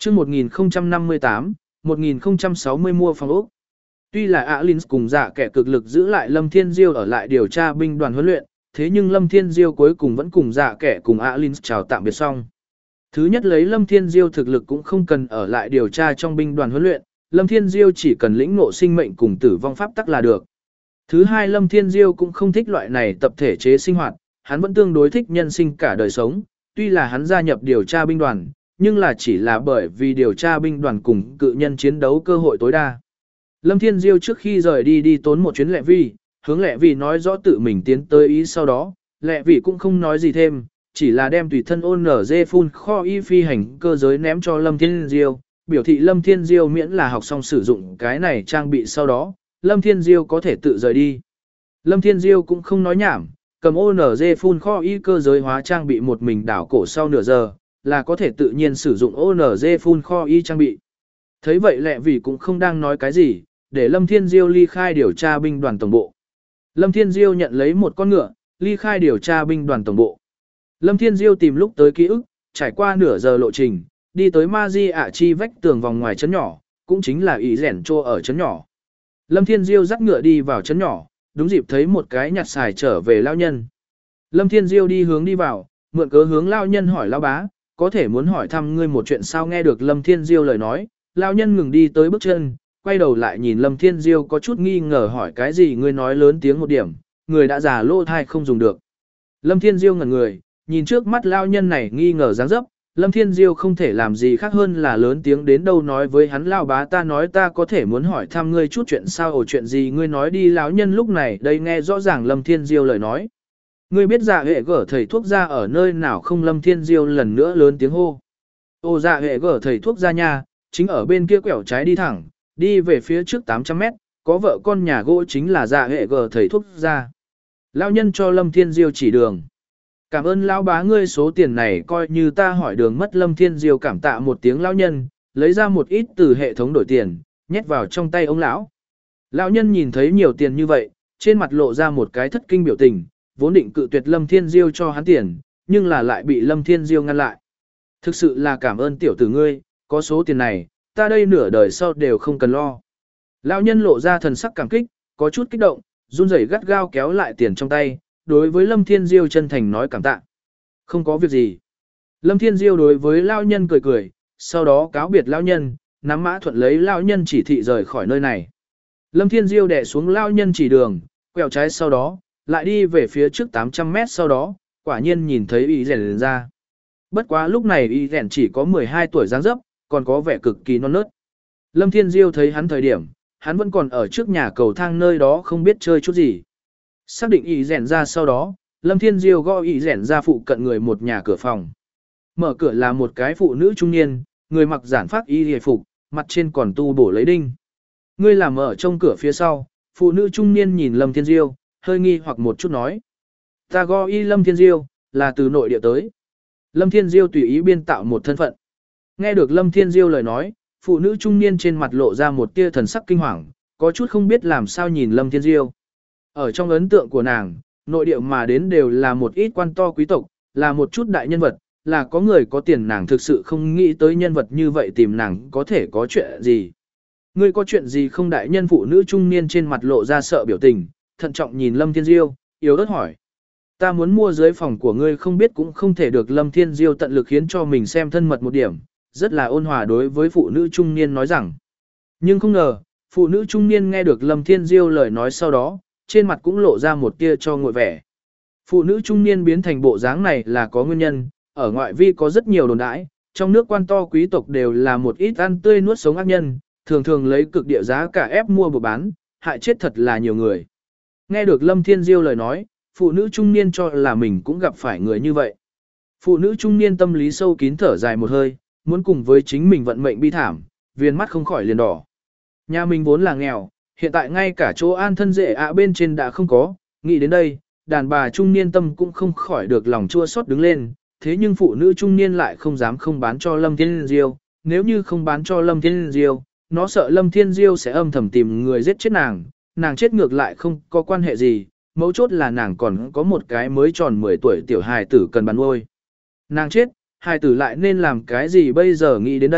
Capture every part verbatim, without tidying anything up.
Chương một nghìn không trăm năm mươi tám, một nghìn không trăm sáu mươi mua phòng ốc. Tuy là Alins cùng dạ kẻ cực lực giữ lại Lâm Thiên Diêu ở lại điều tra binh đoàn huấn luyện, thế nhưng Lâm Thiên Diêu cuối cùng vẫn cùng dạ kẻ cùng Alins chào tạm biệt xong. Thứ nhất lấy Lâm Thiên Diêu thực lực cũng không cần ở lại điều tra trong binh đoàn huấn luyện, Lâm Thiên Diêu chỉ cần lĩnh ngộ sinh mệnh cùng tử vong pháp tắc là được. Thứ hai Lâm Thiên Diêu cũng không thích loại này tập thể chế sinh hoạt, hắn vẫn tương đối thích nhân sinh cả đời sống, tuy là hắn gia nhập điều tra binh đoàn, nhưng là chỉ là bởi vì điều tra binh đoàn cùng cự nhân chiến đấu cơ hội tối đa. Lâm Thiên Diêu trước khi rời đi đi tốn một chuyến Lệ Vi, hướng Lệ Vi nói rõ tự mình tiến tới ý sau đó, Lệ Vi cũng không nói gì thêm, chỉ là đem tùy thân ôn nở dê phun kho y phi hành cơ giới ném cho Lâm Thiên Diêu, biểu thị Lâm Thiên Diêu miễn là học xong sử dụng cái này trang bị sau đó, Lâm Thiên Diêu có thể tự rời đi. Lâm Thiên Diêu cũng không nói nhảm, cầm ôn nở dê phun kho y cơ giới hóa trang bị một mình đảo cổ sau nửa giờ, là có thể tự nhiên sử dụng ôn nở dê phun kho y trang bị. Thấy vậy Lệ Vi cũng không đang nói cái gì, để Lâm Thiên Diêu ly khai điều tra binh đoàn tổng bộ. Lâm Thiên Diêu nhận lấy một con ngựa, ly khai điều tra binh đoàn tổng bộ. Lâm Thiên Diêu tìm lúc tới ký ức, trải qua nửa giờ lộ trình, đi tới Ma Di ạ chi vách tường vòng ngoài trấn nhỏ, cũng chính là ý rèn trô ở trấn nhỏ. Lâm Thiên Diêu dắt ngựa đi vào trấn nhỏ, đúng dịp thấy một cái nhặt xài trở về lao nhân. Lâm Thiên Diêu đi hướng đi vào, mượn cớ hướng lao nhân hỏi lao bá, có thể muốn hỏi thăm ngươi một chuyện sao. Nghe được Lâm Thiên Diêu lời nói, lao nhân ngừng đi tới bước chân, quay đầu lại nhìn Lâm Thiên Diêu có chút nghi ngờ hỏi cái gì. Ngươi nói lớn tiếng một điểm, người đã già lô thai không dùng được. Lâm Thiên Diêu ngẩn người, nhìn trước mắt lao nhân này nghi ngờ dáng dấp, Lâm Thiên Diêu không thể làm gì khác hơn là lớn tiếng đến đâu nói với hắn lao bá ta nói ta có thể muốn hỏi thăm ngươi chút chuyện sao. Ồ chuyện gì ngươi nói đi. Lão nhân lúc này đây nghe rõ ràng Lâm Thiên Diêu lời nói. Ngươi biết dạ hệ gở thầy thuốc ra ở nơi nào không? Lâm Thiên Diêu lần nữa lớn tiếng hô. Ồ dạ hệ gở thầy thuốc ra nha, chính ở bên kia quẹo trái đi thẳng, đi về phía trước tám trăm mét, có vợ con nhà gỗ chính là dạ hệ gở thầy thuốc ra. Lão nhân cho Lâm Thiên Diêu chỉ đường. Cảm ơn lão bá ngươi số tiền này coi như ta hỏi đường mất. Lâm Thiên Diêu cảm tạ một tiếng lão nhân, lấy ra một ít từ hệ thống đổi tiền, nhét vào trong tay ông lão. Lão nhân nhìn thấy nhiều tiền như vậy, trên mặt lộ ra một cái thất kinh biểu tình, vốn định cự tuyệt Lâm Thiên Diêu cho hắn tiền, nhưng là lại bị Lâm Thiên Diêu ngăn lại. Thực sự là cảm ơn tiểu tử ngươi, có số tiền này, ta đây nửa đời sau đều không cần lo. Lão nhân lộ ra thần sắc cảm kích, có chút kích động, run rẩy gắt gao kéo lại tiền trong tay, đối với Lâm Thiên Diêu chân thành nói cảm tạ. Không có việc gì. Lâm Thiên Diêu đối với lão nhân cười cười, sau đó cáo biệt lão nhân, nắm mã thuận lấy lão nhân chỉ thị rời khỏi nơi này. Lâm Thiên Diêu đè xuống lão nhân chỉ đường, quẹo trái sau đó, lại đi về phía trước tám trăm mét sau đó, quả nhiên nhìn thấy y rèn ra. Bất quá lúc này y rèn chỉ có mười hai tuổi dáng dấp, còn có vẻ cực kỳ non nớt. Lâm Thiên Diêu thấy hắn thời điểm, hắn vẫn còn ở trước nhà cầu thang nơi đó không biết chơi chút gì. Xác định y rèn ra sau đó, Lâm Thiên Diêu gõ y rèn ra phụ cận người một nhà cửa phòng. Mở cửa là một cái phụ nữ trung niên, người mặc giản pháp y hề phục, mặt trên còn tu bổ lấy đinh. Ngươi làm ở trong cửa phía sau, phụ nữ trung niên nhìn Lâm Thiên Diêu, hơi nghi hoặc một chút nói. Ta gõ y Lâm Thiên Diêu, là từ nội địa tới. Lâm Thiên Diêu tùy ý biên tạo một thân phận. Nghe được Lâm Thiên Diêu lời nói, phụ nữ trung niên trên mặt lộ ra một tia thần sắc kinh hoàng, có chút không biết làm sao nhìn Lâm Thiên Diêu. Ở trong ấn tượng của nàng, nội địa mà đến đều là một ít quan to quý tộc, là một chút đại nhân vật, là có người có tiền, nàng thực sự không nghĩ tới nhân vật như vậy tìm nàng có thể có chuyện gì. Ngươi có chuyện gì không? Đại nhân phụ nữ trung niên trên mặt lộ ra sợ biểu tình, thận trọng nhìn Lâm Thiên Diêu, yếu ớt hỏi. Ta muốn mua dưới phòng của ngươi không biết cũng không thể được. Lâm Thiên Diêu tận lực khiến cho mình xem thân mật một điểm, rất là ôn hòa đối với phụ nữ trung niên nói rằng. Nhưng không ngờ, phụ nữ trung niên nghe được Lâm Thiên Diêu lời nói sau đó, trên mặt cũng lộ ra một tia cho ngội vẻ. Phụ nữ trung niên biến thành bộ dáng này là có nguyên nhân, ở ngoại vi có rất nhiều đồn đãi, trong nước quan to quý tộc đều là một ít ăn tươi nuốt sống ác nhân, thường thường lấy cực địa giá cả ép mua buộc bán, hại chết thật là nhiều người. Nghe được Lâm Thiên Diêu lời nói, phụ nữ trung niên cho là mình cũng gặp phải người như vậy. Phụ nữ trung niên tâm lý sâu kín thở dài một hơi, muốn cùng với chính mình vận mệnh bi thảm, viên mắt không khỏi liền đỏ. Nhà mình vốn là nghèo, hiện tại ngay cả chỗ an thân dễ ạ bên trên đã không có, nghĩ đến đây, đàn bà trung niên tâm cũng không khỏi được lòng chua xót đứng lên, thế nhưng phụ nữ trung niên lại không dám không bán cho Lâm Thiên Diêu, nếu như không bán cho Lâm Thiên Diêu, nó sợ Lâm Thiên Diêu sẽ âm thầm tìm người giết chết nàng, nàng chết ngược lại không có quan hệ gì, mấu chốt là nàng còn có một cái mới tròn mười tuổi tiểu hài tử cần bán nuôi. Nàng chết, hài tử lại nên làm cái gì bây giờ? Nghĩ đến đây,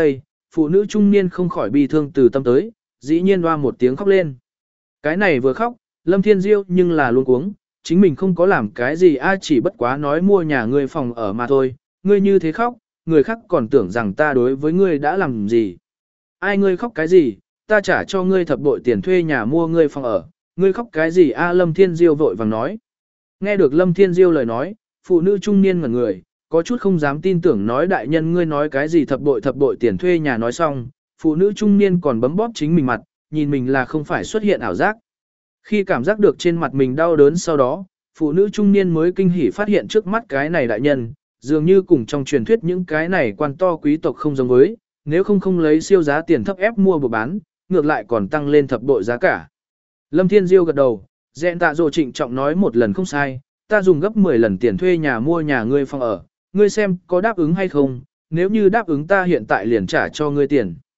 phụ nữ trung niên không khỏi bi thương từ tâm tới, dĩ nhiên hoa một tiếng khóc lên. Cái này vừa khóc, Lâm Thiên Diêu nhưng là luôn cuống, chính mình không có làm cái gì ai chỉ bất quá nói mua nhà ngươi phòng ở mà thôi, ngươi như thế khóc, người khác còn tưởng rằng ta đối với ngươi đã làm gì. Ai ngươi khóc cái gì, ta trả cho ngươi thập bội tiền thuê nhà mua ngươi phòng ở, ngươi khóc cái gì a Lâm Thiên Diêu vội vàng nói. Nghe được Lâm Thiên Diêu lời nói, phụ nữ trung niên ngẩn người, có chút không dám tin tưởng nói đại nhân ngươi nói cái gì thập bội thập bội tiền thuê nhà nói xong, phụ nữ trung niên còn bấm bóp chính mình mặt, nhìn mình là không phải xuất hiện ảo giác. Khi cảm giác được trên mặt mình đau đớn sau đó, phụ nữ trung niên mới kinh hỉ phát hiện trước mắt cái này đại nhân, dường như cùng trong truyền thuyết những cái này quan to quý tộc không giống với, nếu không không lấy siêu giá tiền thấp ép mua buộc bán, ngược lại còn tăng lên thập bội giá cả. Lâm Thiên Diêu gật đầu, dẹn tạ rồ trịnh trọng nói một lần không sai, ta dùng gấp mười lần tiền thuê nhà mua nhà ngươi phòng ở, ngươi xem có đáp ứng hay không, nếu như đáp ứng ta hiện tại liền trả cho ngươi tiền.